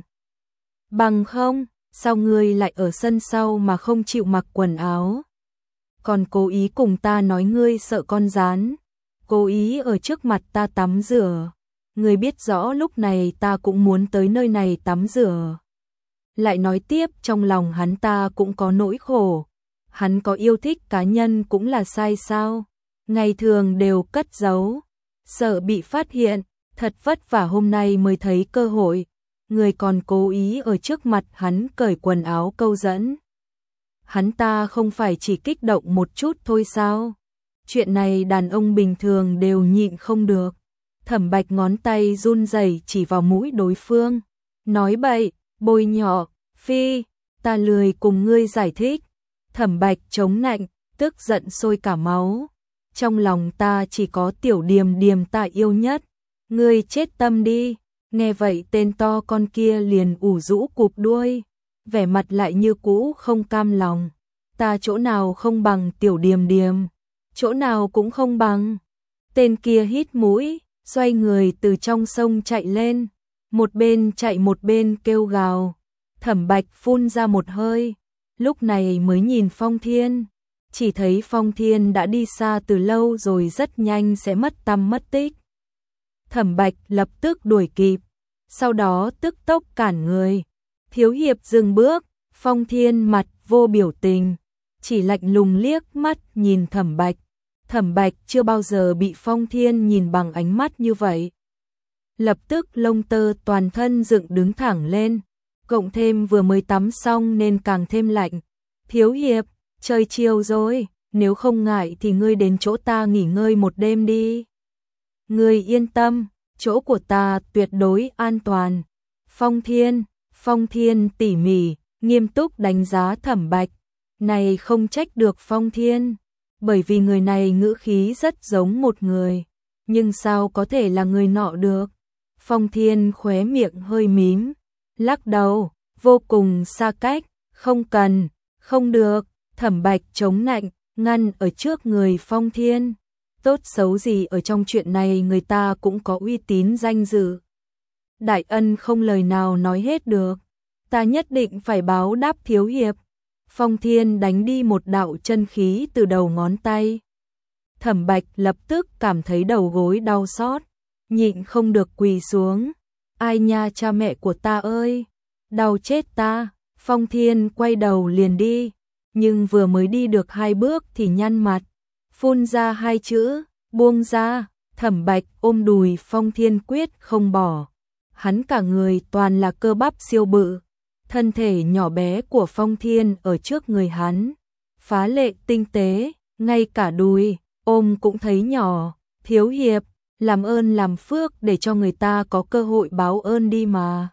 Bằng không, sao ngươi lại ở sân sau mà không chịu mặc quần áo? Còn cố ý cùng ta nói ngươi sợ con gián, cố ý ở trước mặt ta tắm rửa. Ngươi biết rõ lúc này ta cũng muốn tới nơi này tắm rửa. Lại nói tiếp, trong lòng hắn ta cũng có nỗi khổ. Hắn có yêu thích cá nhân cũng là sai sao? Ngày thường đều cất giấu, sợ bị phát hiện, thật vất vả hôm nay mới thấy cơ hội. Người còn cố ý ở trước mặt hắn cởi quần áo câu dẫn. Hắn ta không phải chỉ kích động một chút thôi sao? Chuyện này đàn ông bình thường đều nhịn không được. Thẩm Bạch ngón tay run rẩy chỉ vào mũi đối phương. Nói bậy, bôi nhọ, phi, ta lười cùng ngươi giải thích. Thẩm Bạch chống nạnh, tức giận sôi cả máu. Trong lòng ta chỉ có Tiểu Điềm Điềm ta yêu nhất. Ngươi chết tâm đi. Nghe vậy tên to con kia liền ủ rũ cụp đuôi, vẻ mặt lại như cũ không cam lòng. Ta chỗ nào không bằng Tiểu Điềm Điềm, chỗ nào cũng không bằng. Tên kia hít mũi, xoay người từ trong sông chạy lên, một bên chạy một bên kêu gào. Thẩm Bạch phun ra một hơi, lúc này mới nhìn Phong Thiên, chỉ thấy Phong Thiên đã đi xa từ lâu rồi, rất nhanh sẽ mất tăm mất tích. Thẩm Bạch lập tức đuổi kịp, sau đó tức tốc cản người. Thiếu hiệp dừng bước, Phong Thiên mặt vô biểu tình, chỉ lạnh lùng liếc mắt nhìn Thẩm Bạch. Thẩm Bạch chưa bao giờ bị Phong Thiên nhìn bằng ánh mắt như vậy. Lập tức lông tơ toàn thân dựng đứng thẳng lên, cộng thêm vừa mới tắm xong nên càng thêm lạnh. Thiếu hiệp, trời chiều rồi, nếu không ngại thì ngươi đến chỗ ta nghỉ ngơi một đêm đi. Ngươi yên tâm, chỗ của ta tuyệt đối an toàn. Phong Thiên tỉ mỉ, nghiêm túc đánh giá Thẩm Bạch. Này không trách được Phong Thiên, bởi vì người này ngữ khí rất giống một người, nhưng sao có thể là người nọ được. Phong Thiên khóe miệng hơi mím, lắc đầu, vô cùng xa cách, không cần, không được. Thẩm Bạch chống nạnh, ngăn ở trước người Phong Thiên. Tốt xấu gì ở trong chuyện này người ta cũng có uy tín danh dự. Đại ân không lời nào nói hết được, ta nhất định phải báo đáp thiếu hiệp. Phong Thiên đánh đi một đạo chân khí từ đầu ngón tay. Thẩm Bạch lập tức cảm thấy đầu gối đau xót, nhịn không được quỳ xuống. Ai nha, cha mẹ của ta ơi, đau chết ta. Phong Thiên quay đầu liền đi, nhưng vừa mới đi được 2 bước thì nhăn mặt, phun ra 2 chữ, buông ra. Thẩm Bạch ôm đùi Phong Thiên quyết không bỏ. Hắn cả người toàn là cơ bắp siêu bự, thân thể nhỏ bé của Phong Thiên ở trước người hắn phá lệ tinh tế, ngay cả đùi ôm cũng thấy nhỏ. Thiếu hiệp, làm ơn làm phước để cho người ta có cơ hội báo ơn đi mà.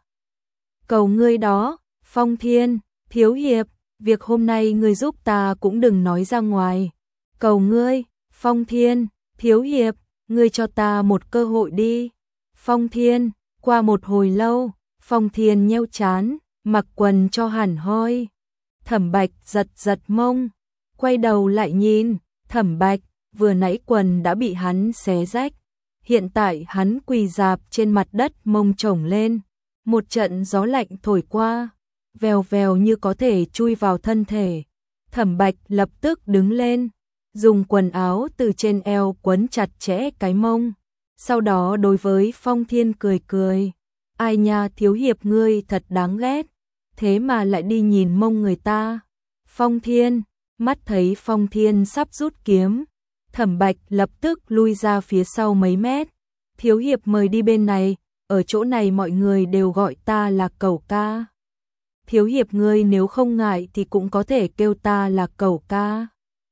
Cầu ngươi đó, Phong Thiên. Thiếu hiệp, việc hôm nay ngươi giúp ta cũng đừng nói ra ngoài. Cầu ngươi, Phong Thiên. Thiếu hiệp, ngươi cho ta một cơ hội đi. Phong Thiên. Qua một hồi lâu, Phong Thiên nheo chán, mặc quần cho hẳn hoi. Thẩm Bạch giật giật mông, quay đầu lại nhìn. Thẩm Bạch, vừa nãy quần đã bị hắn xé rách, hiện tại hắn quỳ rạp trên mặt đất, mông chổng lên. Một trận gió lạnh thổi qua, vèo vèo như có thể chui vào thân thể. Thẩm Bạch lập tức đứng lên, dùng quần áo từ trên eo quấn chặt chẽ cái mông, sau đó đối với Phong Thiên cười cười. Ai nha, thiếu hiệp ngươi thật đáng ghét, thế mà lại đi nhìn mông người ta. Phong Thiên, mắt thấy Phong Thiên sắp rút kiếm, Thẩm Bạch lập tức lui ra phía sau mấy mét. Thiếu hiệp mời đi bên này, ở chỗ này mọi người đều gọi ta là Cẩu ca. Thiếu hiệp ngươi nếu không ngại thì cũng có thể kêu ta là Cẩu ca.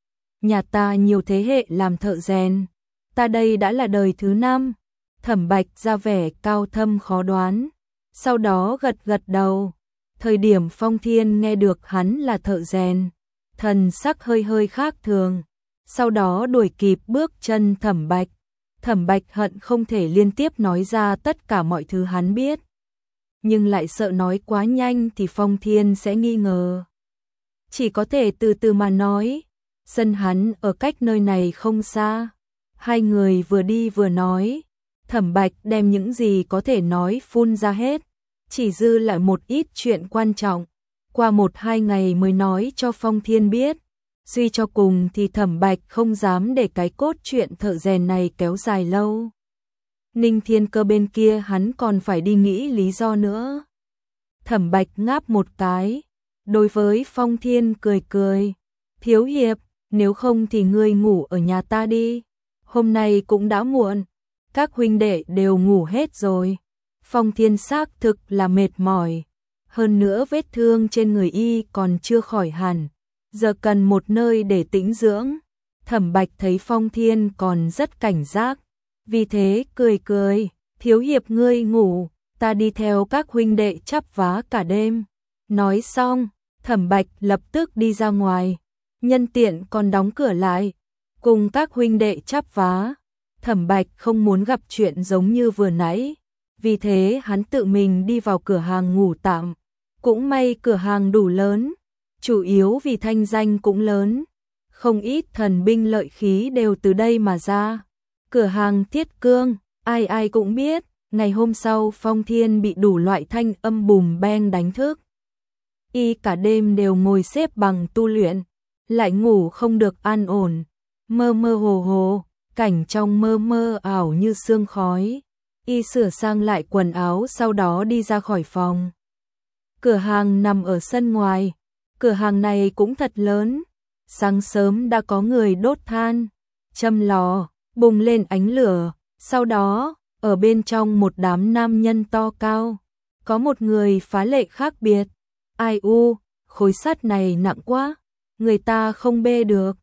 Nhà ta nhiều thế hệ làm thợ rèn, ta đây đã là đời thứ 5. Thẩm Bạch ra vẻ cao thâm khó đoán, sau đó gật gật đầu. Thời điểm Phong Thiên nghe được hắn là thợ rèn, thần sắc hơi hơi khác thường, sau đó đuổi kịp bước chân Thẩm Bạch. Thẩm Bạch hận không thể liên tiếp nói ra tất cả mọi thứ hắn biết, nhưng lại sợ nói quá nhanh thì Phong Thiên sẽ nghi ngờ. Chỉ có thể từ từ mà nói, sân hắn ở cách nơi này không xa. Hai người vừa đi vừa nói, Thẩm Bạch đem những gì có thể nói phun ra hết, chỉ dư lại một ít chuyện quan trọng, qua 1-2 ngày mới nói cho Phong Thiên biết. Suy cho cùng thì Thẩm Bạch không dám để cái cốt truyện thợ rèn này kéo dài lâu. Ninh Thiên Cơ bên kia hắn còn phải đi nghĩ lý do nữa. Thẩm Bạch ngáp một cái, đối với Phong Thiên cười cười, thiếu hiệp, nếu không thì ngươi ngủ ở nhà ta đi, hôm nay cũng đã muộn, các huynh đệ đều ngủ hết rồi. Phong Thiên xác thực là mệt mỏi, hơn nữa vết thương trên người y còn chưa khỏi hẳn, giờ cần một nơi để tĩnh dưỡng. Thẩm Bạch thấy Phong Thiên còn rất cảnh giác, vì thế cười cười, thiếu hiệp ngươi ngủ, ta đi theo các huynh đệ chắp vá cả đêm. Nói xong, Thẩm Bạch lập tức đi ra ngoài, nhân tiện còn đóng cửa lại, cùng các huynh đệ chắp vá. Thẩm Bạch không muốn gặp chuyện giống như vừa nãy, vì thế hắn tự mình đi vào cửa hàng ngủ tạm. Cũng may cửa hàng đủ lớn, chủ yếu vì thanh danh cũng lớn, không ít thần binh lợi khí đều từ đây mà ra. Cửa hàng Thiết Cương, ai ai cũng biết, ngày hôm sau Phong Thiên bị đủ loại thanh âm bùm beng đánh thức. Y cả đêm đều ngồi xếp bằng tu luyện, lại ngủ không được an ổn, mơ mơ hồ hồ, cảnh trong mơ mơ ảo như sương khói. Y sửa sang lại quần áo sau đó đi ra khỏi phòng. Cửa hàng nằm ở sân ngoài, cửa hàng này cũng thật lớn, sáng sớm đã có người đốt than, châm lò, bùng lên ánh lửa, sau đó, ở bên trong một đám nam nhân to cao, có một người phá lệ khác biệt. Ai u, khối sắt này nặng quá, người ta không bê được.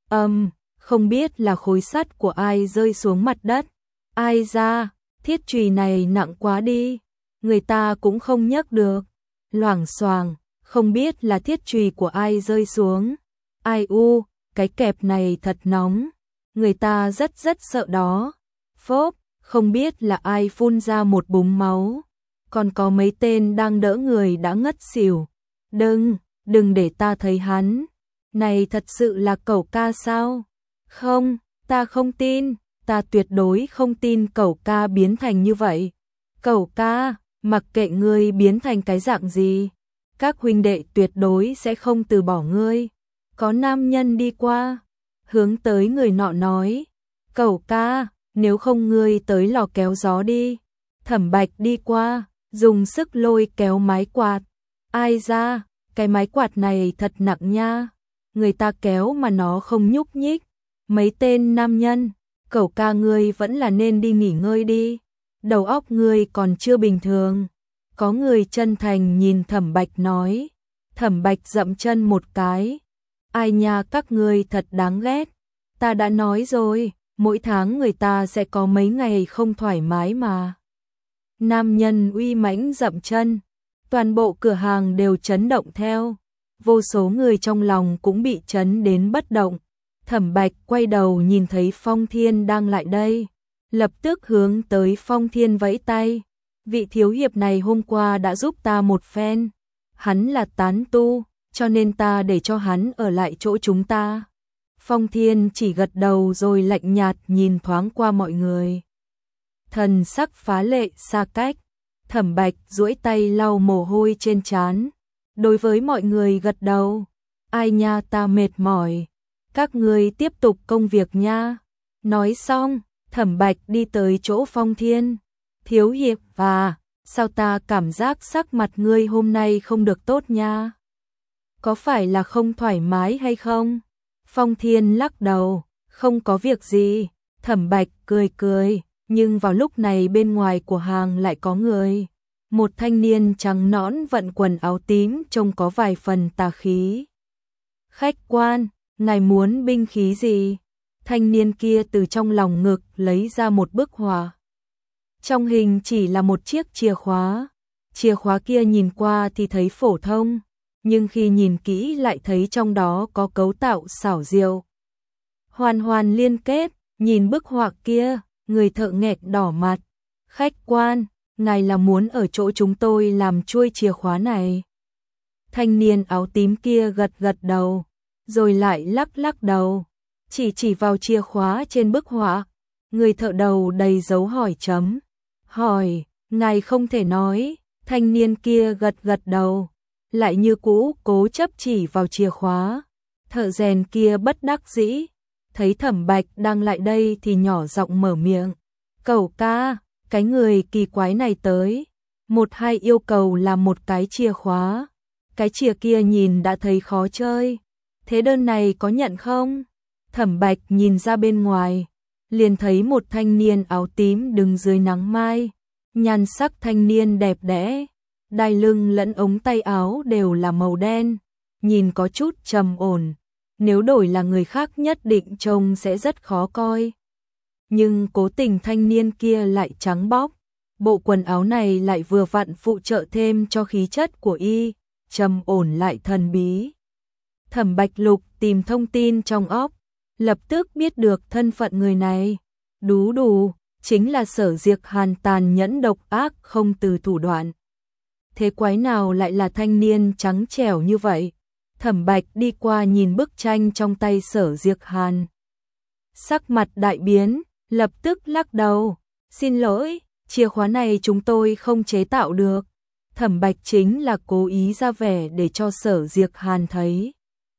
Không biết là khối sắt của ai rơi xuống mặt đất. Ai ra, thiết chùy này nặng quá đi, người ta cũng không nhấc được. Loảng xoảng, không biết là thiết chùy của ai rơi xuống. Ai u, cái kẹp này thật nóng, người ta rất rất sợ đó. Phốp, không biết là ai phun ra một búng máu. Còn có mấy tên đang đỡ người đã ngất xỉu. Đừng để ta thấy hắn. Này thật sự là Cẩu ca sao? Không, ta không tin, ta tuyệt đối không tin Cẩu ca biến thành như vậy. Cẩu ca, mặc kệ ngươi biến thành cái dạng gì, các huynh đệ tuyệt đối sẽ không từ bỏ ngươi. Có nam nhân đi qua, hướng tới người nọ nói, Cẩu ca, nếu không ngươi tới lò kéo gió đi. Thẩm Bạch đi qua, dùng sức lôi kéo mái quạt. Ai ra, cái mái quạt này thật nặng nha, người ta kéo mà nó không nhúc nhích. Mấy tên nam nhân, Cẩu ca ngươi vẫn là nên đi nghỉ ngơi đi, đầu óc ngươi còn chưa bình thường. Có người chân thành nhìn Thẩm Bạch nói. Thẩm Bạch dậm chân một cái, ai nha, các ngươi thật đáng ghét, ta đã nói rồi, mỗi tháng người ta sẽ có mấy ngày không thoải mái mà. Nam nhân uy mãnh dậm chân, toàn bộ cửa hàng đều chấn động theo, vô số người trong lòng cũng bị chấn đến bất động. Thẩm Bạch quay đầu nhìn thấy Phong Thiên đang lại đây, lập tức hướng tới Phong Thiên vẫy tay. Vị thiếu hiệp này hôm qua đã giúp ta một phen, hắn là tán tu, cho nên ta để cho hắn ở lại chỗ chúng ta. Phong Thiên chỉ gật đầu rồi lạnh nhạt nhìn thoáng qua mọi người. Thần sắc phá lệ xa cách, Thẩm Bạch duỗi tay lau mồ hôi trên trán, đối với mọi người gật đầu. Ai nha, ta mệt mỏi, các ngươi tiếp tục công việc nha. Nói xong, Thẩm Bạch đi tới chỗ Phong Thiên. Thiếu hiệp, và sao ta cảm giác sắc mặt ngươi hôm nay không được tốt nha? Có phải là không thoải mái hay không? Phong Thiên lắc đầu, không có việc gì. Thẩm Bạch cười cười, nhưng vào lúc này bên ngoài của hàng lại có người. Một thanh niên trắng nõn vận quần áo tím trông có vài phần tà khí. Khách quan, ngài muốn binh khí gì? Thanh niên kia từ trong lòng ngực lấy ra một bức họa. Trong hình chỉ là một chiếc chìa khóa kia nhìn qua thì thấy phổ thông, nhưng khi nhìn kỹ lại thấy trong đó có cấu tạo xảo diệu. hoàn hoàn liên kết, nhìn bức họa kia, người thợ nghẹt đỏ mặt. Khách quan, ngài là muốn ở chỗ chúng tôi làm chuôi chìa khóa này? Thanh niên áo tím kia gật gật đầu, rồi lại lắc lắc đầu, chỉ vào chìa khóa trên bức họa. Người thợ đầu đầy dấu hỏi chấm. Hỏi, ngài không thể nói. Thanh niên kia gật gật đầu, lại như cũ cố chấp chỉ vào chìa khóa. Thợ rèn kia bất đắc dĩ, thấy Thẩm Bạch đang lại đây thì nhỏ giọng mở miệng. Cẩu ca, cái người kỳ quái này tới, một hai yêu cầu làm một cái chìa khóa. Cái chìa kia nhìn đã thấy khó chơi, thế đơn này có nhận không? Thẩm Bạch nhìn ra bên ngoài, liền thấy một thanh niên áo tím đứng dưới nắng mai. Nhan sắc thanh niên đẹp đẽ, đai lưng lẫn ống tay áo đều là màu đen, nhìn có chút trầm ổn. Nếu đổi là người khác nhất định trông sẽ rất khó coi. Nhưng cố tình thanh niên kia lại trắng bóc, bộ quần áo này lại vừa vặn phụ trợ thêm cho khí chất của y, trầm ổn lại thần bí. Thẩm Bạch Lục tìm thông tin trong óc, lập tức biết được thân phận người này. Đủ, chính là Sở Diệc Hàn tàn nhẫn độc ác không từ thủ đoạn. Thế quái nào lại là thanh niên trắng trẻo như vậy? Thẩm Bạch đi qua nhìn bức tranh trong tay Sở Diệc Hàn. Sắc mặt đại biến, lập tức lắc đầu. Xin lỗi, chìa khóa này chúng tôi không chế tạo được. Thẩm Bạch chính là cố ý ra vẻ để cho Sở Diệc Hàn thấy.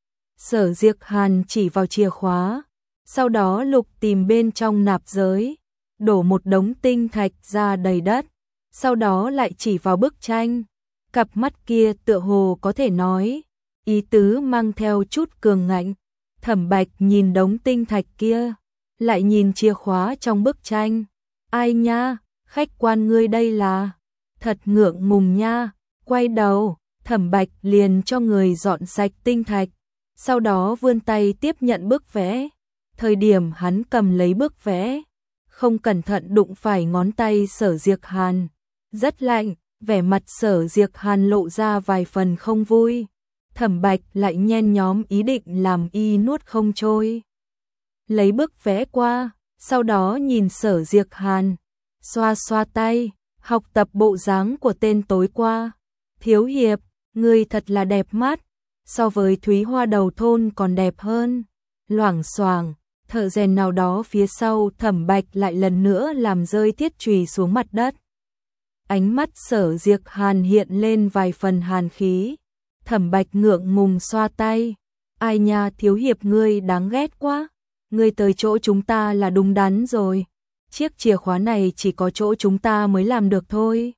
Sở Diệc Hàn chỉ vào chìa khóa, sau đó lục tìm bên trong nạp giới, đổ một đống tinh thạch ra đầy đất, sau đó lại chỉ vào bức tranh. Cặp mắt kia tựa hồ có thể nói, ý tứ mang theo chút cường ngạnh. Thẩm Bạch nhìn đống tinh thạch kia, lại nhìn chìa khóa trong bức tranh. Ai nha, khách quan ngươi đây là... Thật ngượng ngùng nha. Quay đầu, Thẩm Bạch liền cho người dọn sạch tinh thạch, sau đó vươn tay tiếp nhận bức vẽ. Thời điểm hắn cầm lấy bức vẽ, không cẩn thận đụng phải ngón tay Sở Diệc Hàn. Rất lạnh, vẻ mặt Sở Diệc Hàn lộ ra vài phần không vui. Thẩm Bạch lại nhen nhóm ý định làm y nuốt không trôi. Lấy bức vẽ qua, sau đó nhìn Sở Diệc Hàn, xoa xoa tay, học tập bộ dáng của tên tối qua. Thiếu hiệp, ngươi thật là đẹp mắt, so với Thúy Hoa đầu thôn còn đẹp hơn. Loảng xoảng, thợ rèn nào đó phía sau Thẩm Bạch lại lần nữa làm rơi thiết chùy xuống mặt đất. Ánh mắt Sở Diệc Hàn hiện lên vài phần hàn khí. Thẩm Bạch ngượng ngùng xoa tay. Ai nha, thiếu hiệp ngươi đáng ghét quá. Ngươi tới chỗ chúng ta là đúng đắn rồi. Chiếc chìa khóa này chỉ có chỗ chúng ta mới làm được thôi.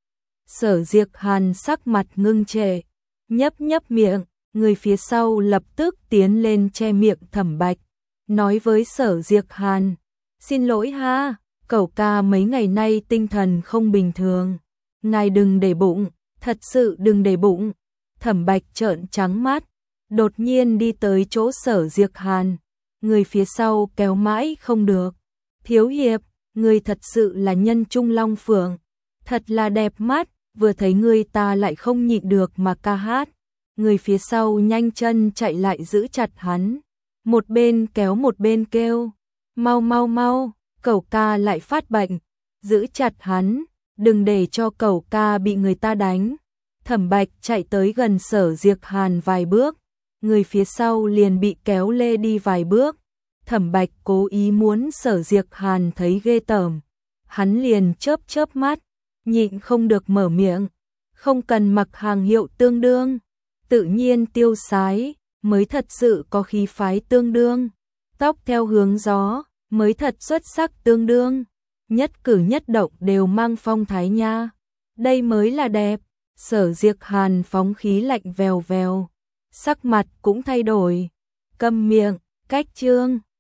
Sở Diệc Hàn sắc mặt ngưng trệ, nhấp miệng, người phía sau lập tức tiến lên che miệng Thẩm Bạch, nói với Sở Diệc Hàn, xin lỗi ha, cẩu ca mấy ngày nay tinh thần không bình thường, ngài đừng để bụng, thật sự đừng để bụng. Thẩm Bạch trợn trắng mắt, đột nhiên đi tới chỗ Sở Diệc Hàn, người phía sau kéo mãi không được. Thiếu hiệp, ngươi thật sự là nhân trung long phượng, thật là đẹp mắt, vừa thấy ngươi ta lại không nhịn được mà ca hát. Người phía sau nhanh chân chạy lại giữ chặt hắn, một bên kéo một bên kêu, mau, cẩu ca lại phát bệnh, giữ chặt hắn, đừng để cho cẩu ca bị người ta đánh. Thẩm Bạch chạy tới gần Sở Diệc Hàn vài bước, người phía sau liền bị kéo lê đi vài bước. Thẩm Bạch cố ý muốn Sở Diệc Hàn thấy ghê tởm, hắn liền chớp mắt, nhịn không được mở miệng, không cần mặc hàng hiệu tương đương, tự nhiên tiêu sái mới thật sự có khí phái tương đương, tóc theo hướng gió mới thật xuất sắc tương đương, nhất cử nhất động đều mang phong thái nha, đây mới là đẹp. Sở Diệc Hàn phóng khí lạnh vèo vèo, sắc mặt cũng thay đổi, câm miệng, cách trương.